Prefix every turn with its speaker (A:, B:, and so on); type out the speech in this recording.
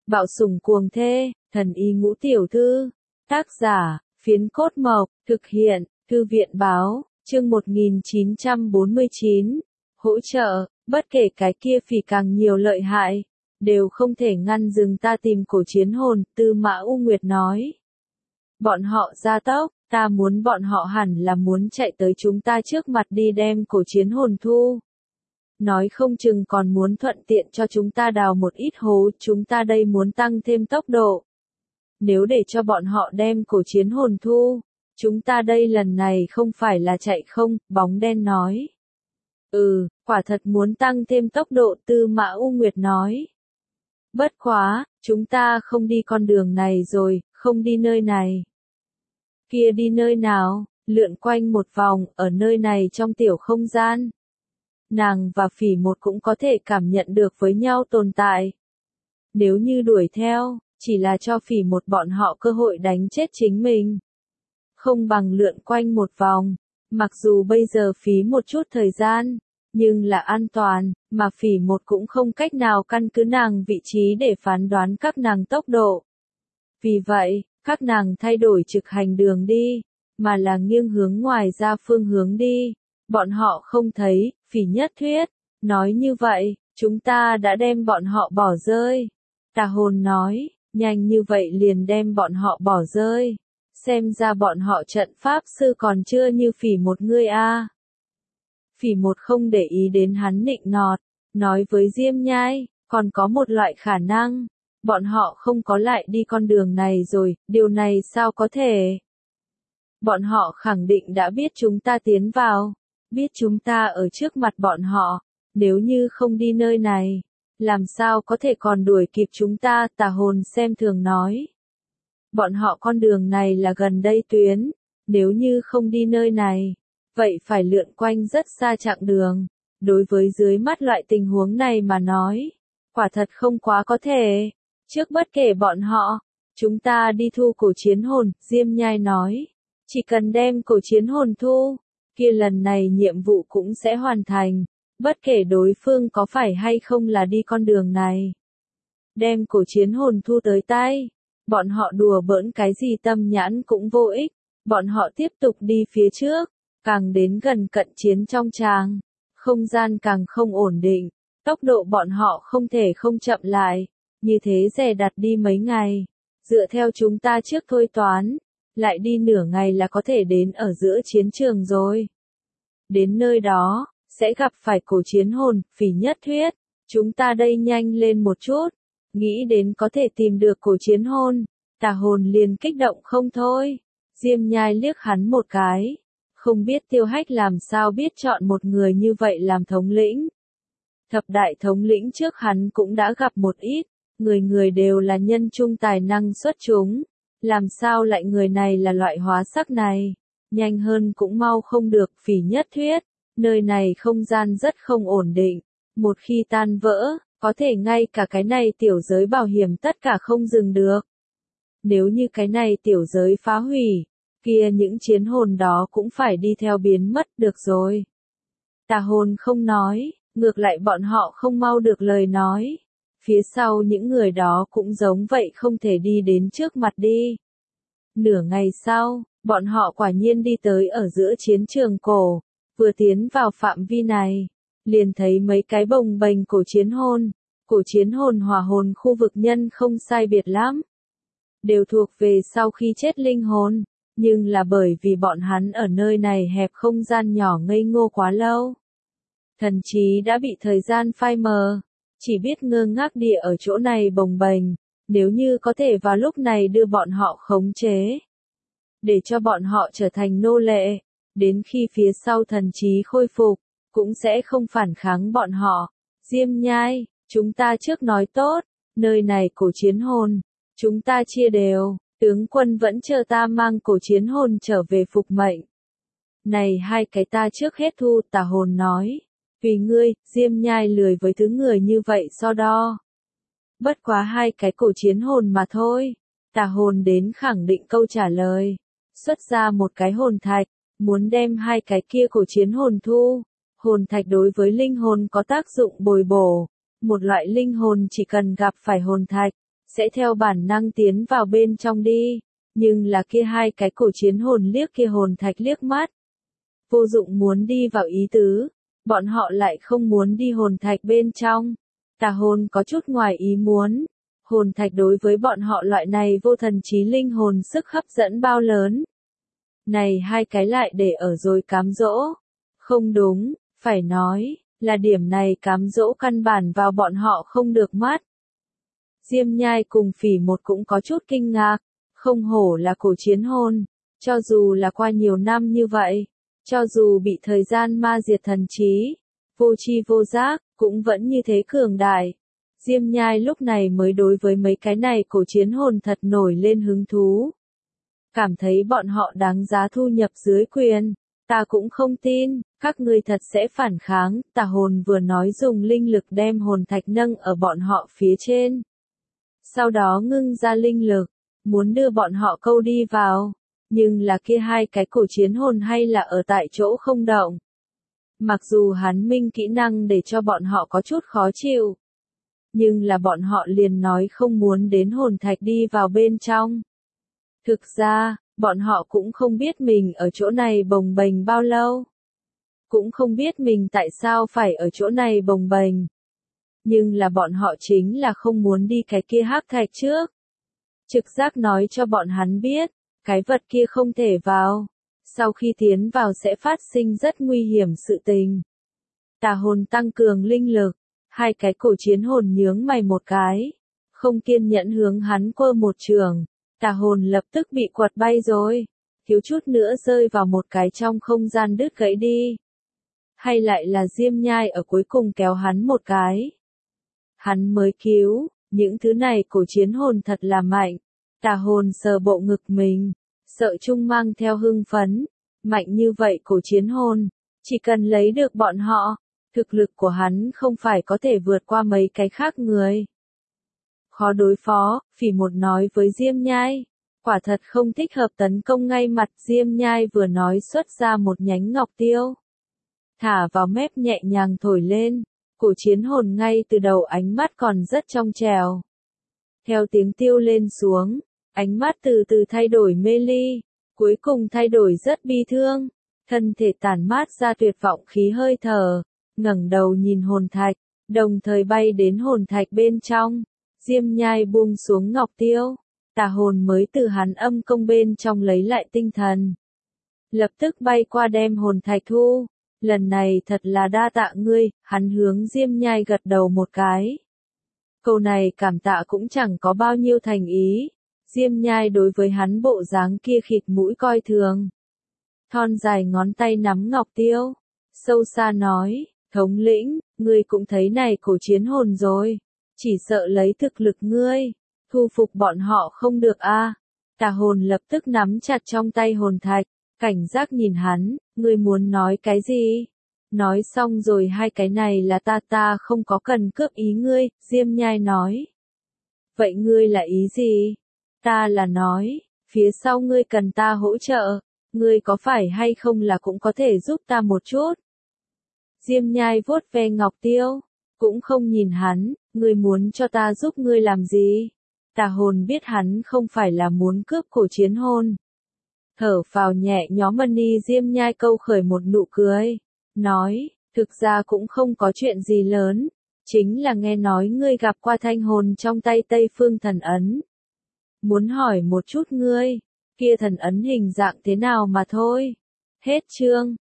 A: Bạo sủng cuồng thê, thần y ngũ tiểu thư. Tác giả, Phiến Cốt Mộc, thực hiện, Thư viện Báo, chương 1949. Hỗ trợ, bất kể cái kia phỉ càng nhiều lợi hại, đều không thể ngăn dừng ta tìm cổ chiến hồn, Tư Mã U Nguyệt nói. Bọn họ gia tốc, ta muốn bọn họ hẳn là muốn chạy tới chúng ta trước mặt đi đem cổ chiến hồn thu. Nói không chừng còn muốn thuận tiện cho chúng ta đào một ít hố, chúng ta đây muốn tăng thêm tốc độ. Nếu để cho bọn họ đem cổ chiến hồn thu, chúng ta đây lần này không phải là chạy không, bóng đen nói. Quả thật muốn tăng thêm tốc độ, Tư Mã U Nguyệt nói. Bất quá, chúng ta không đi con đường này rồi, không đi nơi này. Kia đi nơi nào, lượn quanh một vòng, ở nơi này trong tiểu không gian. Nàng và Phỉ Một cũng có thể cảm nhận được với nhau tồn tại. Nếu như đuổi theo, chỉ là cho Phỉ Một bọn họ cơ hội đánh chết chính mình. Không bằng lượn quanh một vòng, mặc dù bây giờ phí một chút thời gian, nhưng là an toàn, mà Phỉ Một cũng không cách nào căn cứ nàng vị trí để phán đoán các nàng tốc độ. Vì vậy, các nàng thay đổi trực hành đường đi, mà là nghiêng hướng ngoài ra phương hướng đi. Bọn họ không thấy, Phỉ Nhất thuyết, nói như vậy, chúng ta đã đem bọn họ bỏ rơi. Tà Hồn nói, nhanh như vậy liền đem bọn họ bỏ rơi. Xem ra bọn họ trận pháp sư còn chưa như Phỉ Một ngươi a. Phỉ Một không để ý đến hắn nịnh nọt, nói với Diêm Nhai, còn có một loại khả năng, bọn họ không có lại đi con đường này rồi, điều này sao có thể? Bọn họ khẳng định đã biết chúng ta tiến vào, biết chúng ta ở trước mặt bọn họ, nếu như không đi nơi này, làm sao có thể còn đuổi kịp chúng ta, Tà Hồn xem thường nói. Bọn họ con đường này là gần đây tuyến, nếu như không đi nơi này, vậy phải lượn quanh rất xa chặng đường. Đối với dưới mắt loại tình huống này mà nói, quả thật không quá có thể. Trước bất kể bọn họ, chúng ta đi thu cổ chiến hồn, Diêm Nhai nói. Chỉ cần đem cổ chiến hồn thu, kia lần này nhiệm vụ cũng sẽ hoàn thành, bất kể đối phương có phải hay không là đi con đường này. Đem cổ chiến hồn thu tới tay, bọn họ đùa bỡn cái gì tâm nhãn cũng vô ích, bọn họ tiếp tục đi phía trước, càng đến gần cận chiến trong tràng, không gian càng không ổn định, tốc độ bọn họ không thể không chậm lại, như thế dè đặt đi mấy ngày, dựa theo chúng ta trước thôi toán, lại đi nửa ngày là có thể đến ở giữa chiến trường rồi. Đến nơi đó, sẽ gặp phải cổ chiến hồn, Phỉ Nhất thuyết, chúng ta đây nhanh lên một chút, nghĩ đến có thể tìm được cổ chiến hồn, Tà Hồn liền kích động không thôi. Diêm Nhai liếc hắn một cái, không biết Tiêu Hách làm sao biết chọn một người như vậy làm thống lĩnh. Thập đại thống lĩnh trước hắn cũng đã gặp một ít, người người đều là nhân trung tài năng xuất chúng, làm sao lại người này là loại hóa sắc này, nhanh hơn cũng mau không được, Phỉ Nhất thuyết, nơi này không gian rất không ổn định, một khi tan vỡ, có thể ngay cả cái này tiểu giới bảo hiểm tất cả không dừng được. Nếu như cái này tiểu giới phá hủy, kia những chiến hồn đó cũng phải đi theo biến mất được rồi. Tà Hồn không nói, ngược lại bọn họ không mau được lời nói. Phía sau những người đó cũng giống vậy không thể đi đến trước mặt đi. Nửa ngày sau, bọn họ quả nhiên đi tới ở giữa chiến trường cổ, vừa tiến vào phạm vi này, liền thấy mấy cái bồng bềnh cổ chiến hồn hỏa hồn khu vực nhân không sai biệt lắm. Đều thuộc về sau khi chết linh hồn, nhưng là bởi vì bọn hắn ở nơi này hẹp không gian nhỏ ngây ngô quá lâu. Thần trí đã bị thời gian phai mờ, chỉ biết ngơ ngác địa ở chỗ này bồng bềnh, nếu như có thể vào lúc này đưa bọn họ khống chế, để cho bọn họ trở thành nô lệ, đến khi phía sau thần trí khôi phục, cũng sẽ không phản kháng bọn họ. Diêm Nhai, chúng ta trước nói tốt, nơi này cổ chiến hồn, chúng ta chia đều, tướng quân vẫn chờ ta mang cổ chiến hồn trở về phục mệnh. Này hai cái ta trước hết thu, Tà Hồn nói. Vì ngươi, Diêm Nhai lười với thứ người như vậy so đo. Bất quá hai cái cổ chiến hồn mà thôi. Tà Hồn đến khẳng định câu trả lời. Xuất ra một cái hồn thạch, muốn đem hai cái kia cổ chiến hồn thu. Hồn thạch đối với linh hồn có tác dụng bồi bổ. Một loại linh hồn chỉ cần gặp phải hồn thạch, sẽ theo bản năng tiến vào bên trong đi, nhưng là kia hai cái cổ chiến hồn liếc kia hồn thạch liếc mắt. Vô dụng muốn đi vào ý tứ, bọn họ lại không muốn đi hồn thạch bên trong. Tà hồn có chút ngoài ý muốn. Hồn thạch đối với bọn họ loại này vô thần trí linh hồn sức hấp dẫn bao lớn. Này hai cái lại để ở rồi cám dỗ. Không đúng, phải nói, là điểm này cám dỗ căn bản vào bọn họ không được mắt. Diêm Nhai cùng Phỉ Một cũng có chút kinh ngạc, không hổ là cổ chiến hồn, cho dù là qua nhiều năm như vậy, cho dù bị thời gian ma diệt thần trí, vô tri vô giác, cũng vẫn như thế cường đại. Diêm Nhai lúc này mới đối với mấy cái này cổ chiến hồn thật nổi lên hứng thú. Cảm thấy bọn họ đáng giá thu nhập dưới quyền, ta cũng không tin, các ngươi thật sẽ phản kháng, tà hồn vừa nói dùng linh lực đem hồn thạch nâng ở bọn họ phía trên. Sau đó ngưng ra linh lực, muốn đưa bọn họ câu đi vào, nhưng là kia hai cái cổ chiến hồn hay là ở tại chỗ không động. Mặc dù hắn minh kỹ năng để cho bọn họ có chút khó chịu, nhưng là bọn họ liền nói không muốn đến hồn thạch đi vào bên trong. Thực ra, bọn họ cũng không biết mình ở chỗ này bồng bềnh bao lâu. Cũng không biết mình tại sao phải ở chỗ này bồng bềnh. Nhưng là bọn họ chính là không muốn đi cái kia hắc thạch trước. Trực giác nói cho bọn hắn biết, cái vật kia không thể vào. Sau khi tiến vào sẽ phát sinh rất nguy hiểm sự tình. Tà hồn tăng cường linh lực, hai cái cổ chiến hồn nhướng mày một cái. Không kiên nhẫn hướng hắn quơ một trường. Tà hồn lập tức bị quật bay rồi, thiếu chút nữa rơi vào một cái trong không gian đứt gãy đi. Hay lại là Diêm Nhai ở cuối cùng kéo hắn một cái. Hắn mới cứu, những thứ này cổ chiến hồn thật là mạnh. Tà hồn sờ bộ ngực mình, sợ chung mang theo hưng phấn. Mạnh như vậy cổ chiến hồn, chỉ cần lấy được bọn họ, thực lực của hắn không phải có thể vượt qua mấy cái khác người. Khó đối phó, Phỉ Một nói với Diêm Nhai. Quả thật không thích hợp tấn công ngay mặt. Diêm Nhai vừa nói xuất ra một nhánh ngọc tiêu. Thả vào mép nhẹ nhàng thổi lên. Cổ chiến hồn ngay từ đầu ánh mắt còn rất trong trèo. Theo tiếng tiêu lên xuống, ánh mắt từ từ thay đổi mê ly. Cuối cùng thay đổi rất bi thương. Thân thể tản mát ra tuyệt vọng khí hơi thở. Ngẩng đầu nhìn hồn thạch, đồng thời bay đến hồn thạch bên trong. Diêm Nhai buông xuống ngọc tiêu, tà hồn mới từ hắn âm công bên trong lấy lại tinh thần. Lập tức bay qua đem hồn thạch thu, lần này thật là đa tạ ngươi, hắn hướng Diêm Nhai gật đầu một cái. Câu này cảm tạ cũng chẳng có bao nhiêu thành ý, Diêm Nhai đối với hắn bộ dáng kia khịt mũi coi thường. Thon dài ngón tay nắm ngọc tiêu, sâu xa nói, thống lĩnh, ngươi cũng thấy này cổ chiến hồn rồi. Chỉ sợ lấy thực lực ngươi, thu phục bọn họ không được a. Tà hồn lập tức nắm chặt trong tay hồn thạch, cảnh giác nhìn hắn, ngươi muốn nói cái gì? Nói xong rồi hai cái này là ta không có cần cướp ý ngươi, Diêm Nhai nói. Vậy ngươi là ý gì? Ta là nói, phía sau ngươi cần ta hỗ trợ, ngươi có phải hay không là cũng có thể giúp ta một chút? Diêm Nhai vuốt ve ngọc tiêu, cũng không nhìn hắn, ngươi muốn cho ta giúp ngươi làm gì? Tà hồn biết hắn không phải là muốn cướp cổ chiến hồn. Thở phào nhẹ nhõm Mani Diêm Nhai câu khởi một nụ cười, nói, thực ra cũng không có chuyện gì lớn, chính là nghe nói ngươi gặp qua thanh hồn trong tay Tây Phương thần ấn. Muốn hỏi một chút ngươi, kia thần ấn hình dạng thế nào mà thôi. Hết chương.